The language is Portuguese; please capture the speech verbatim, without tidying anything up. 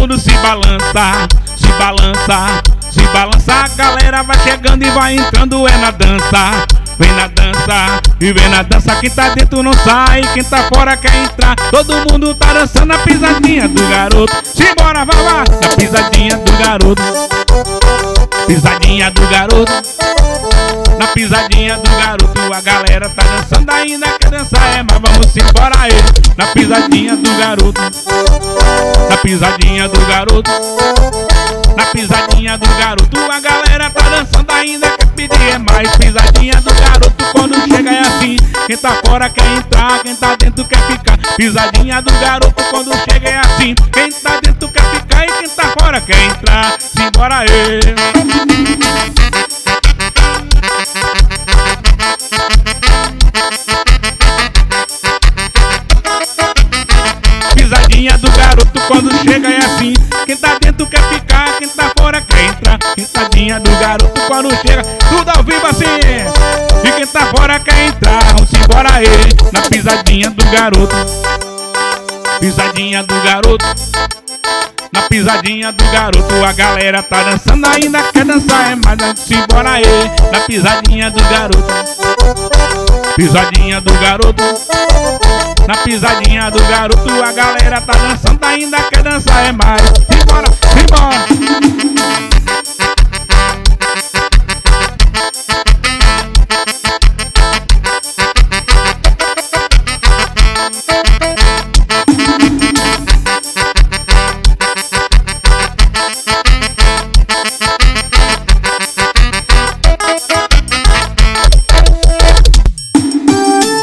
mundo se balança, se balança, se balança. A galera vai chegando e vai entrando é na dança. Vem na dança, e vem na dança. Quem tá dentro não sai, quem tá fora quer entrar. Todo mundo tá dançando a pisadinha do garoto. Simbora, vá, vá, na pisadinha do garoto. Pisadinha do garoto. Na pisadinha do garoto, a galera tá dançando ainda quer dançar, é, mas vamos embora aí. Na pisadinha do garoto. Na pisadinha do garoto. Na pisadinha do garoto, a galera tá dançando ainda quer pedir é mais. Pisadinha do garoto, quando chega é assim. Quem tá fora quer entrar, quem tá dentro quer ficar. Pisadinha do garoto, quando chega é assim. Quem tá dentro quer ficar e quem tá fora quer entrar. Simbora aí. Pisadinha do garoto, quando chega é assim. Quem tá dentro quer ficar, quem tá fora quer entrar. Pisadinha do garoto, quando chega, tudo ao vivo assim. E quem tá fora quer entrar, vamos embora aí. Na pisadinha do garoto. Pisadinha do garoto. Na pisadinha do garoto, a galera tá dançando ainda quer dançar, é, mas vamos embora aí. Na pisadinha do garoto. Pisadinha do garoto. Na pisadinha do garoto, a galera tá dançando ainda quer dançar, é mais. Simbora, simbora.